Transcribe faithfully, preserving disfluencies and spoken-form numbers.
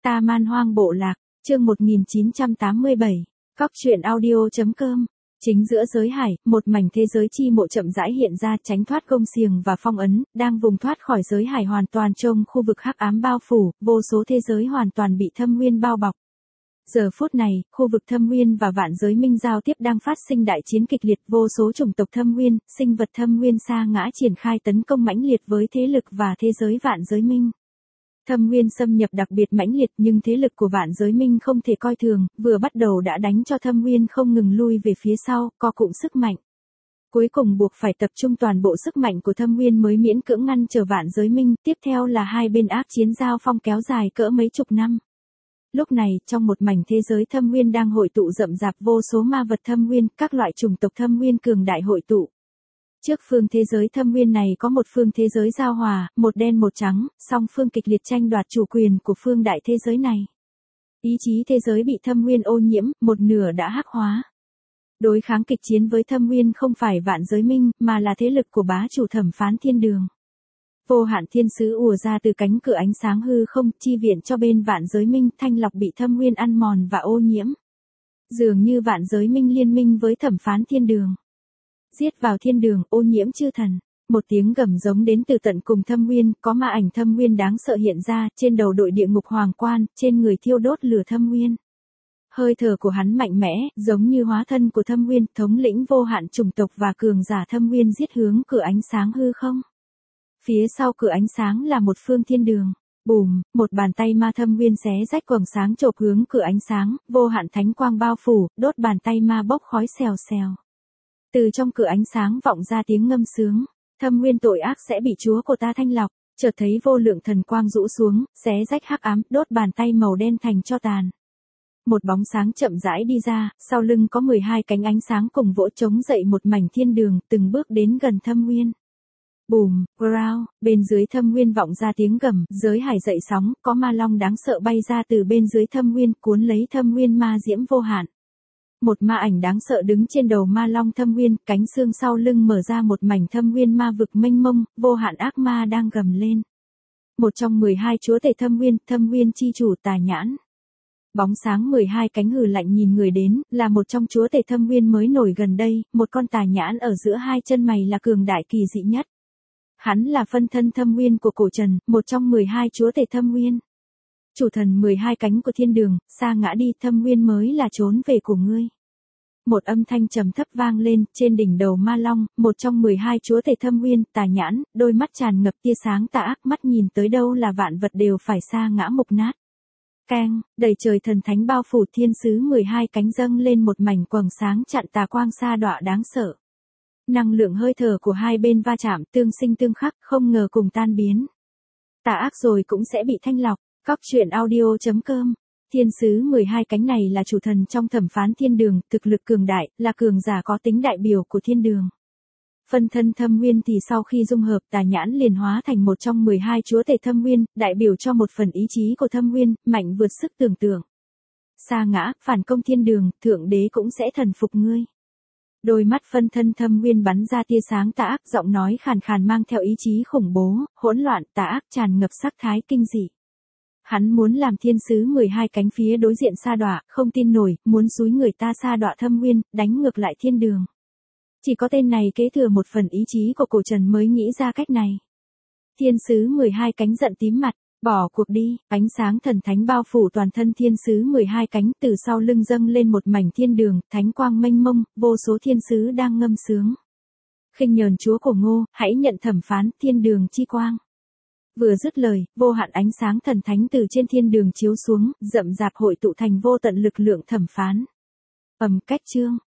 Ta Man Hoang Bộ Lạc, chương một nghìn chín trăm tám mươi bảy, Cóc truyện audio chấm com. Chính giữa giới hải, một mảnh thế giới chi mộ chậm rãi hiện ra, tránh thoát công xiềng và phong ấn, đang vùng thoát khỏi giới hải hoàn toàn trong khu vực hắc ám bao phủ, vô số thế giới hoàn toàn bị thâm nguyên bao bọc. Giờ phút này, khu vực thâm nguyên và vạn giới minh giao tiếp đang phát sinh đại chiến kịch liệt, vô số chủng tộc thâm nguyên, sinh vật thâm nguyên sa ngã triển khai tấn công mãnh liệt với thế lực và thế giới vạn giới minh. Thâm nguyên xâm nhập đặc biệt mãnh liệt, nhưng thế lực của vạn giới minh không thể coi thường, vừa bắt đầu đã đánh cho thâm nguyên không ngừng lui về phía sau, co cụm sức mạnh. Cuối cùng buộc phải tập trung toàn bộ sức mạnh của thâm nguyên mới miễn cưỡng ngăn trở vạn giới minh, tiếp theo là hai bên ác chiến giao phong kéo dài cỡ mấy chục năm. Lúc này, trong một mảnh thế giới thâm nguyên đang hội tụ rậm rạp vô số ma vật thâm nguyên, các loại chủng tộc thâm nguyên cường đại hội tụ. Trước phương thế giới thâm nguyên này có một phương thế giới giao hòa, một đen một trắng, song phương kịch liệt tranh đoạt chủ quyền của phương đại thế giới này. Ý chí thế giới bị thâm nguyên ô nhiễm, một nửa đã hắc hóa. Đối kháng kịch chiến với thâm nguyên không phải vạn giới minh, mà là thế lực của bá chủ thẩm phán thiên đường. Vô hạn thiên sứ ùa ra từ cánh cửa ánh sáng hư không, chi viện cho bên vạn giới minh, thanh lọc bị thâm nguyên ăn mòn và ô nhiễm. Dường như vạn giới minh liên minh với thẩm phán thiên đường. Giết vào thiên đường, ô nhiễm chư thần. Một tiếng gầm giống đến từ tận cùng thâm nguyên, có ma ảnh thâm nguyên đáng sợ hiện ra, trên đầu đội địa ngục hoàng quan, trên người thiêu đốt lửa thâm nguyên. Hơi thở của hắn mạnh mẽ, giống như hóa thân của thâm nguyên, thống lĩnh vô hạn chủng tộc và cường giả thâm nguyên giết hướng cửa ánh sáng hư không. Phía sau cửa ánh sáng là một phương thiên đường. Bùm, một bàn tay ma thâm nguyên xé rách quầng sáng chộp hướng cửa ánh sáng, vô hạn thánh quang bao phủ, đốt bàn tay ma bốc khói xèo xèo. Từ trong cửa ánh sáng vọng ra tiếng ngâm sướng, thâm nguyên tội ác sẽ bị chúa của ta thanh lọc, chợt thấy vô lượng thần quang rũ xuống, xé rách hắc ám, đốt bàn tay màu đen thành tro tàn. Một bóng sáng chậm rãi đi ra, sau lưng có mười hai cánh ánh sáng cùng vỗ trống dậy một mảnh thiên đường, từng bước đến gần thâm nguyên. Bùm, growl, bên dưới thâm nguyên vọng ra tiếng gầm, giới hải dậy sóng, có ma long đáng sợ bay ra từ bên dưới thâm nguyên, cuốn lấy thâm nguyên ma diễm vô hạn. Một ma ảnh đáng sợ đứng trên đầu ma long thâm nguyên, cánh xương sau lưng mở ra một mảnh thâm nguyên ma vực mênh mông, vô hạn ác ma đang gầm lên. Một trong mười hai chúa tể thâm nguyên, thâm nguyên chi chủ Tà Nhãn. Bóng sáng mười hai cánh hừ lạnh nhìn người đến, là một trong chúa tể thâm nguyên mới nổi gần đây, một con tà nhãn ở giữa hai chân mày là cường đại kỳ dị nhất. Hắn là phân thân thâm nguyên của cổ trần, một trong mười hai chúa tể thâm nguyên. Chủ thần mười hai cánh của thiên đường, sa ngã đi, thâm nguyên mới là trốn về của ngươi. Một âm thanh trầm thấp vang lên, trên đỉnh đầu ma long, một trong mười hai chúa tể thâm nguyên, Tà Nhãn, đôi mắt tràn ngập tia sáng tà ác, mắt nhìn tới đâu là vạn vật đều phải sa ngã mục nát. Keng, đầy trời thần thánh bao phủ, thiên sứ mười hai cánh dâng lên một mảnh quầng sáng chặn tà quang sa đọa đáng sợ. Năng lượng hơi thở của hai bên va chạm, tương sinh tương khắc, không ngờ cùng tan biến. Tà ác rồi cũng sẽ bị thanh lọc. Cóc truyện audio chấm com. Thiên sứ mười hai cánh này là chủ thần trong thẩm phán thiên đường, thực lực cường đại, là cường giả có tính đại biểu của thiên đường. Phân thân thâm nguyên thì sau khi dung hợp, Tà Nhãn liền hóa thành một trong mười hai chúa tể thâm nguyên, đại biểu cho một phần ý chí của thâm nguyên, mạnh vượt sức tưởng tượng. Sa ngã, phản công thiên đường, thượng đế cũng sẽ thần phục ngươi. Đôi mắt phân thân thâm nguyên bắn ra tia sáng tà ác, giọng nói khàn khàn mang theo ý chí khủng bố, hỗn loạn, tà ác tràn ngập sắc thái kinh dị. Hắn muốn làm thiên sứ mười hai cánh phía đối diện sa đọa, không tin nổi, muốn xúi người ta sa đọa thâm nguyên, đánh ngược lại thiên đường. Chỉ có tên này kế thừa một phần ý chí của cổ trần mới nghĩ ra cách này. Thiên sứ mười hai cánh giận tím mặt, bỏ cuộc đi, ánh sáng thần thánh bao phủ toàn thân thiên sứ mười hai cánh, từ sau lưng dâng lên một mảnh thiên đường, thánh quang mênh mông, vô số thiên sứ đang ngâm sướng. Khinh nhờn chúa cổ ngô, hãy nhận thẩm phán, thiên đường chi quang. Vừa dứt lời, vô hạn ánh sáng thần thánh từ trên thiên đường chiếu xuống, rậm rạp hội tụ thành vô tận lực lượng thẩm phán. Ầm cách chương,